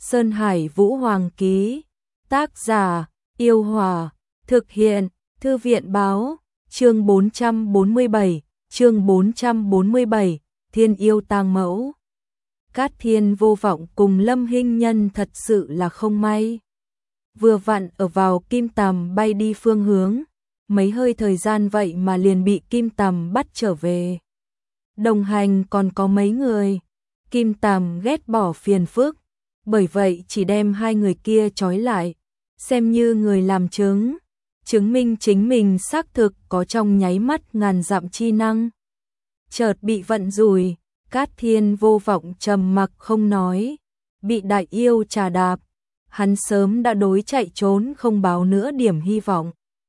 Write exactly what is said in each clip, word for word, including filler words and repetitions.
Sơn Hải Vũ Hoàng ký. Tác giả, Yêu Hòa. Thực hiện, Thư viện báo. Chương bốn trăm bốn mươi bảy, chương bốn trăm bốn mươi bảy, Thiên yêu tang mẫu. Cát Thiên vô vọng cùng Lâm Hinh Nhân thật sự là không may. Vừa vặn ở vào Kim Tầm bay đi phương hướng, mấy hơi thời gian vậy mà liền bị Kim Tầm bắt trở về. Đồng hành còn có mấy người, Kim Tầm ghét bỏ phiền phức, bởi vậy chỉ đem hai người kia trói lại, xem như người làm chứng, chứng minh chính mình xác thực có trong nháy mắt ngàn dặm chi năng. Chợt bị vận rủi, Cát Thiên vô vọng trầm mặc không nói, bị đại yêu trà đạp, hắn sớm đã đối chạy trốn không báo nữa điểm hy vọng.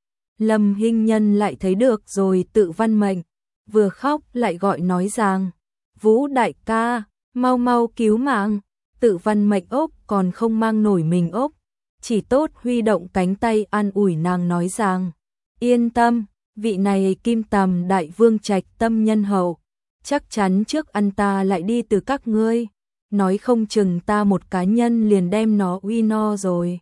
Lâm Hinh Nhân lại thấy được rồi tự văn mệnh, vừa khóc lại gọi nói rằng, Vũ đại ca, mau mau cứu mạng, tự văn mệnh ốc còn không mang nổi mình ốc, chỉ tốt huy động cánh tay an ủi nàng nói rằng, yên tâm, vị này Kim Tầm đại vương trạch tâm nhân hậu, chắc chắn trước ăn ta lại đi từ các ngươi, nói không chừng ta một cá nhân liền đem nó uy no rồi.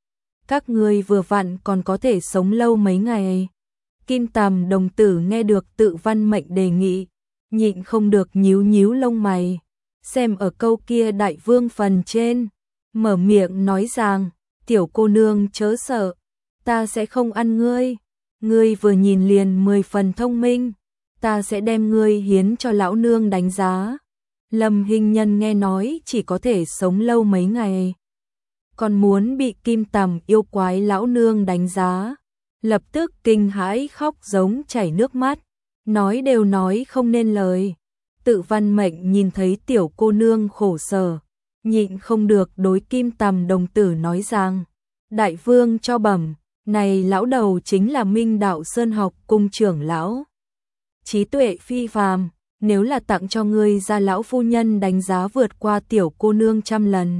Các ngươi vừa vặn còn có thể sống lâu mấy ngày. Kim Tầm đồng tử nghe được tự văn mệnh đề nghị, nhịn không được nhíu nhíu lông mày, xem ở câu kia đại vương phần trên, mở miệng nói rằng, tiểu cô nương chớ sợ, ta sẽ không ăn ngươi, ngươi vừa nhìn liền mười phần thông minh, ta sẽ đem ngươi hiến cho lão nương đánh giá. Lâm Hinh Nhân nghe nói chỉ có thể sống lâu mấy ngày, còn muốn bị Kim Tầm yêu quái lão nương đánh giá, lập tức kinh hãi khóc giống chảy nước mắt, nói đều nói không nên lời. Tự văn mệnh nhìn thấy tiểu cô nương khổ sở, nhịn không được đối Kim Tầm đồng tử nói rằng, đại vương cho bẩm, này lão đầu chính là Minh Đạo Sơn học cung trưởng lão, trí tuệ phi phàm, nếu là tặng cho ngươi ra lão phu nhân đánh giá vượt qua tiểu cô nương trăm lần.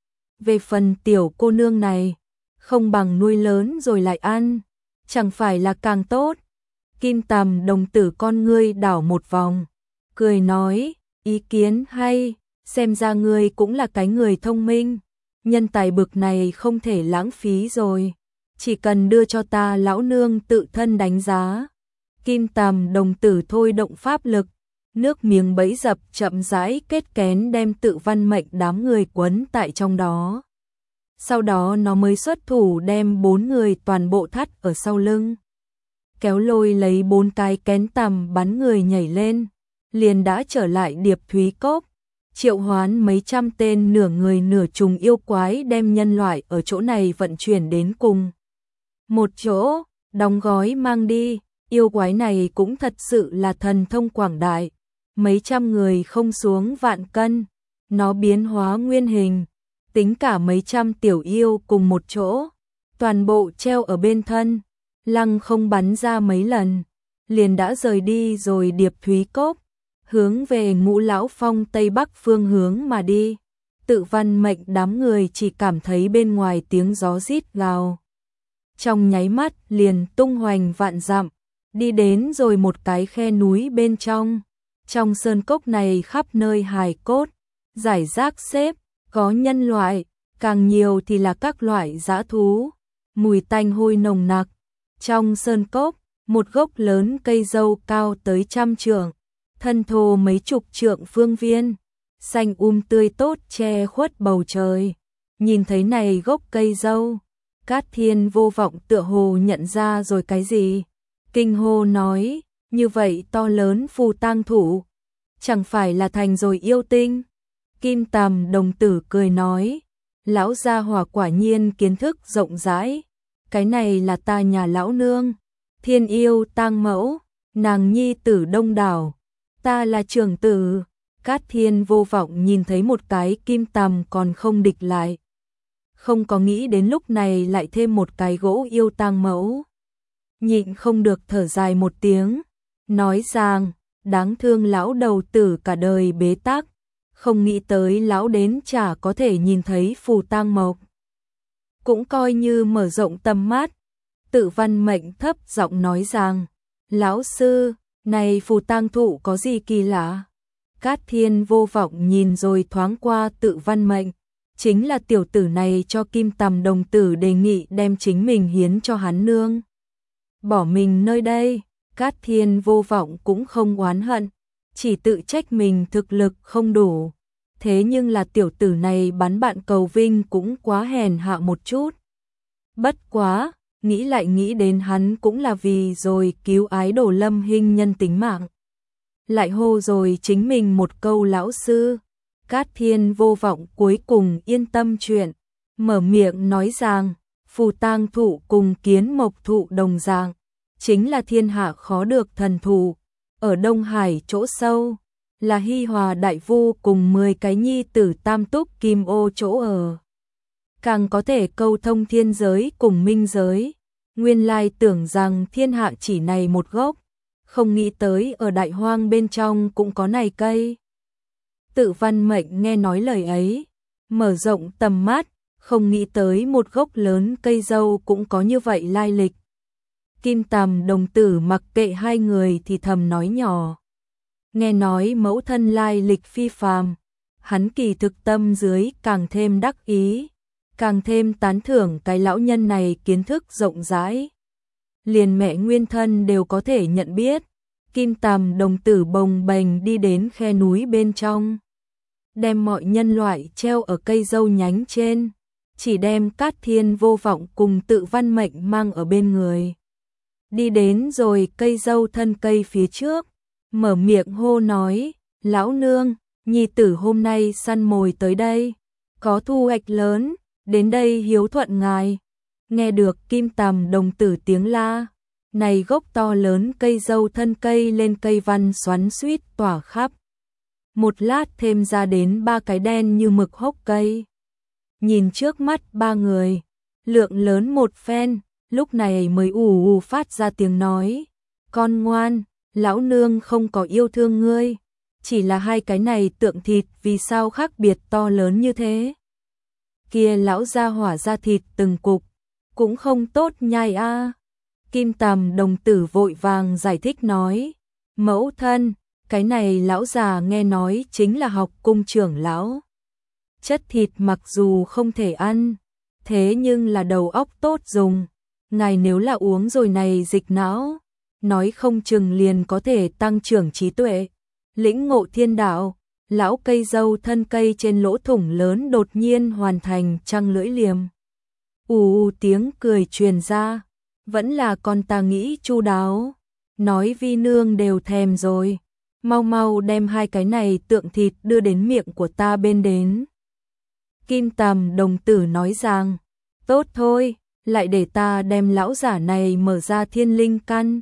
Về phần tiểu cô nương này, không bằng nuôi lớn rồi lại ăn, chẳng phải là càng tốt. Kim Tầm đồng tử con ngươi đảo một vòng, cười nói, ý kiến hay, xem ra ngươi cũng là cái người thông minh, nhân tài bực này không thể lãng phí rồi, chỉ cần đưa cho ta lão nương tự thân đánh giá. Kim Tầm đồng tử thôi động pháp lực, nước miếng bẫy dập chậm rãi kết kén đem tự văn mệnh đám người quấn tại trong đó. Sau đó nó mới xuất thủ đem bốn người toàn bộ thắt ở sau lưng, kéo lôi lấy bốn cái kén tầm bắn người nhảy lên, liền đã trở lại Điệp Thúy Cốc, triệu hoán mấy trăm tên nửa người nửa trùng yêu quái đem nhân loại ở chỗ này vận chuyển đến cùng một chỗ, đóng gói mang đi. Yêu quái này cũng thật sự là thần thông quảng đại, mấy trăm người không xuống vạn cân, nó biến hóa nguyên hình, tính cả mấy trăm tiểu yêu cùng một chỗ, toàn bộ treo ở bên thân, lăng không bắn ra mấy lần, liền đã rời đi rồi Điệp Thúy Cốc, hướng về Ngũ Lão Phong tây bắc phương hướng mà đi. Tự văn mệnh đám người chỉ cảm thấy bên ngoài tiếng gió rít gào, trong nháy mắt liền tung hoành vạn dặm, đi đến rồi một cái khe núi bên trong. Trong sơn cốc này khắp nơi hài cốt, rải rác xếp, có nhân loại, càng nhiều thì là các loại dã thú, mùi tanh hôi nồng nặc. Trong sơn cốc, một gốc lớn cây dâu cao tới trăm trượng, thân thô mấy chục trượng phương viên, xanh um tươi tốt che khuất bầu trời. Nhìn thấy này gốc cây dâu, Cát Thiên vô vọng tựa hồ nhận ra rồi cái gì, kinh hô nói, như vậy to lớn phù tang thủ, chẳng phải là thành rồi yêu tinh. Kim Tầm đồng tử cười nói, lão gia hỏa quả nhiên kiến thức rộng rãi, cái này là ta nhà lão nương, thiên yêu tang mẫu, nàng nhi tử đông đảo, ta là trưởng tử. Cát Thiên vô vọng nhìn thấy một cái Kim Tầm còn không địch lại, không có nghĩ đến lúc này lại thêm một cái gỗ yêu tang mẫu, nhịn không được thở dài một tiếng, nói rằng, đáng thương lão đầu tử cả đời bế tắc, không nghĩ tới lão đến chả có thể nhìn thấy phù tang mộc, cũng coi như mở rộng tầm mắt. Tự văn mệnh thấp giọng nói rằng, lão sư, này phù tang thụ có gì kỳ lạ? Cát Thiên vô vọng nhìn rồi thoáng qua tự văn mệnh, chính là tiểu tử này cho Kim Tầm đồng tử đề nghị đem chính mình hiến cho hắn nương. Bỏ mình nơi đây, Cát Thiên Vô Vọng cũng không oán hận, chỉ tự trách mình thực lực không đủ. Thế nhưng là tiểu tử này bắn bạn cầu vinh cũng quá hèn hạ một chút. Bất quá, nghĩ lại nghĩ đến hắn cũng là vì rồi cứu ái đồ Lâm Hinh nhân tính mạng. Lại hô rồi chính mình một câu lão sư. Cát Thiên Vô Vọng cuối cùng yên tâm chuyện, mở miệng nói rằng, phù tang thụ cùng kiến mộc thụ đồng dạng, chính là thiên hạ khó được thần thụ, ở Đông Hải chỗ sâu, là Hi Hòa Đại Vu cùng mười cái nhi tử tam túc kim ô chỗ ở. Càng có thể câu thông thiên giới cùng minh giới, nguyên lai tưởng rằng thiên hạ chỉ này một gốc, không nghĩ tới ở đại hoang bên trong cũng có này cây. Tự Văn Mệnh nghe nói lời ấy, mở rộng tầm mắt, không nghĩ tới một gốc lớn cây dâu cũng có như vậy lai lịch. Kim Tầm đồng tử mặc kệ hai người thì thầm nói nhỏ. Nghe nói mẫu thân lai lịch phi phàm, hắn kỳ thực tâm dưới càng thêm đắc ý, càng thêm tán thưởng cái lão nhân này kiến thức rộng rãi. Liền mẹ nguyên thân đều có thể nhận biết. Kim Tầm đồng tử bồng bềnh đi đến khe núi bên trong, đem mọi nhân loại treo ở cây dâu nhánh trên, chỉ đem Cát Thiên Vô Vọng cùng Tự Văn Mệnh mang ở bên người. Đi đến rồi cây dâu thân cây phía trước, mở miệng hô nói, lão nương, nhi tử hôm nay săn mồi tới đây, có thu hoạch lớn, đến đây hiếu thuận ngài. Nghe được Kim Tầm đồng tử tiếng la, này gốc to lớn cây dâu thân cây lên cây văn xoắn xuýt tỏa khắp. Một lát thêm ra đến ba cái đen như mực hốc cây. Nhìn trước mắt ba người, lượng lớn một phen, lúc này mới ù ù phát ra tiếng nói. Con ngoan, lão nương không có yêu thương ngươi, chỉ là hai cái này tượng thịt vì sao khác biệt to lớn như thế. Kia lão gia hỏa ra thịt từng cục, cũng không tốt nhai a. Kim Tầm đồng tử vội vàng giải thích nói, mẫu thân, cái này lão già nghe nói chính là học cung trưởng lão. Chất thịt mặc dù không thể ăn, thế nhưng là đầu óc tốt dùng, ngài nếu là uống rồi này dịch não, nói không chừng liền có thể tăng trưởng trí tuệ, lĩnh ngộ thiên đạo. Lão cây dâu thân cây trên lỗ thủng lớn đột nhiên hoàn thành trăng lưỡi liềm. Ù ù tiếng cười truyền ra, vẫn là con ta nghĩ chu đáo, nói vi nương đều thèm rồi, mau mau đem hai cái này tượng thịt đưa đến miệng của ta bên đến. Kim Tầm đồng tử nói rằng, tốt thôi, lại để ta đem lão giả này mở ra thiên linh căn,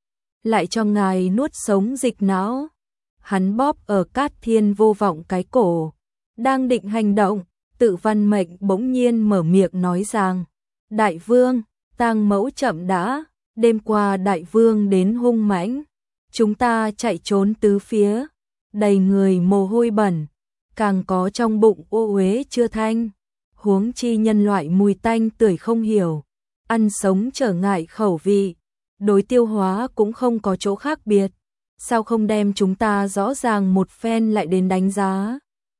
lại cho ngài nuốt sống dịch não. Hắn bóp ở Cát Thiên Vô Vọng cái cổ, đang định hành động, Tự Văn Mệnh bỗng nhiên mở miệng nói rằng, đại vương, tang mẫu chậm đã, đêm qua đại vương đến hung mãnh, chúng ta chạy trốn tứ phía, đầy người mồ hôi bẩn, càng có trong bụng ô uế chưa thanh, huống chi nhân loại mùi tanh tưởi không hiểu, ăn sống trở ngại khẩu vị, đối tiêu hóa cũng không có chỗ khác biệt. Sao không đem chúng ta rõ ràng một phen lại đến đánh giá?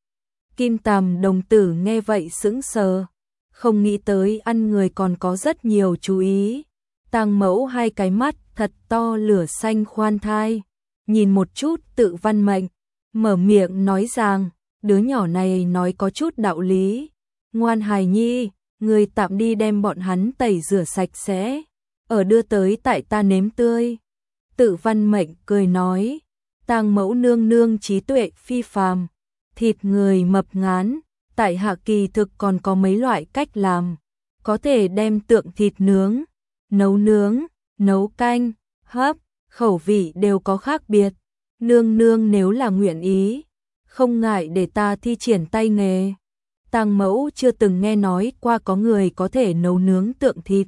Kim Tầm đồng tử nghe vậy sững sờ, không nghĩ tới ăn người còn có rất nhiều chú ý. Tang mẫu hai cái mắt thật to lửa xanh khoan thai, nhìn một chút Tự Văn Mệnh, mở miệng nói rằng, đứa nhỏ này nói có chút đạo lý. Ngoan hài nhi, người tạm đi đem bọn hắn tẩy rửa sạch sẽ, ở đưa tới tại ta nếm tươi. Tự Văn Mệnh cười nói, tang mẫu nương nương trí tuệ phi phàm, thịt người mập ngán, tại hạ kỳ thực còn có mấy loại cách làm, có thể đem tượng thịt nướng, nấu nướng, nấu canh, hấp, khẩu vị đều có khác biệt. Nương nương nếu là nguyện ý, không ngại để ta thi triển tay nghề. Tang mẫu chưa từng nghe nói qua có người có thể nấu nướng tượng thịt,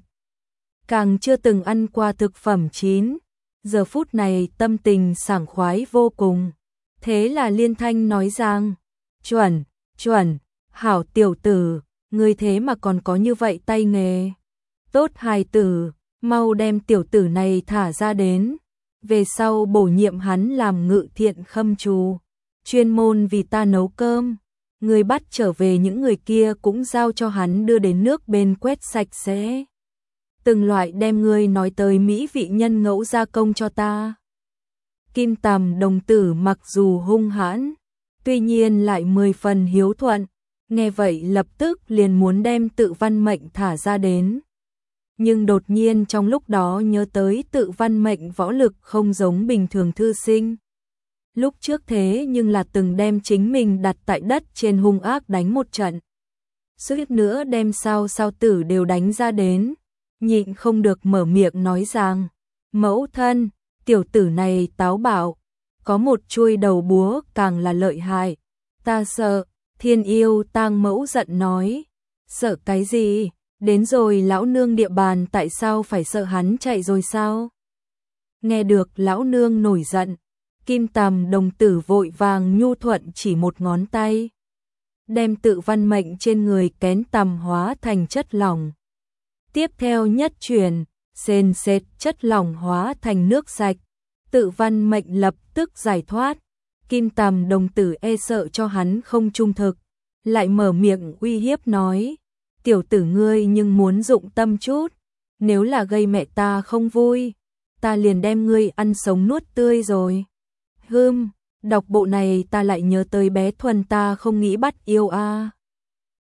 càng chưa từng ăn qua thực phẩm chín. Giờ phút này tâm tình sảng khoái vô cùng. Thế là liên thanh nói rằng, chuẩn, chuẩn, hảo tiểu tử, ngươi thế mà còn có như vậy tay nghề. Tốt hài tử, mau đem tiểu tử này thả ra đến. Về sau bổ nhiệm hắn làm ngự thiện khâm trù, chuyên môn vì ta nấu cơm. Người bắt trở về những người kia cũng giao cho hắn đưa đến nước bên quét sạch sẽ. Từng loại đem ngươi nói tới mỹ vị nhân ngẫu gia công cho ta. Kim Tầm đồng tử mặc dù hung hãn, tuy nhiên lại mười phần hiếu thuận, nghe vậy lập tức liền muốn đem Tự Văn Mệnh thả ra đến. Nhưng đột nhiên trong lúc đó nhớ tới Tự Văn Mệnh võ lực không giống bình thường thư sinh. Lúc trước thế nhưng là từng đem chính mình đặt tại đất trên hung ác đánh một trận. Suýt nữa đem sao sao tử đều đánh ra đến, nhịn không được mở miệng nói rằng, mẫu thân, tiểu tử này táo bạo, có một chuôi đầu búa càng là lợi hại, ta sợ. Thiên Yêu Tang mẫu giận nói, sợ cái gì, đến rồi lão nương địa bàn tại sao phải sợ hắn chạy rồi sao? Nghe được lão nương nổi giận, Kim Tầm đồng tử vội vàng nhu thuận chỉ một ngón tay, đem Tự Văn Mệnh trên người kén tầm hóa thành chất lỏng. Tiếp theo nhất truyền, sền sệt chất lỏng hóa thành nước sạch, Tự Văn Mệnh lập tức giải thoát. Kim Tầm đồng tử e sợ cho hắn không trung thực, lại mở miệng uy hiếp nói, tiểu tử ngươi nhưng muốn dụng tâm chút, nếu là gây mẹ ta không vui, ta liền đem ngươi ăn sống nuốt tươi rồi. Hừm, đọc bộ này ta lại nhớ tới bé Thuần ta không nghĩ bắt yêu a. À.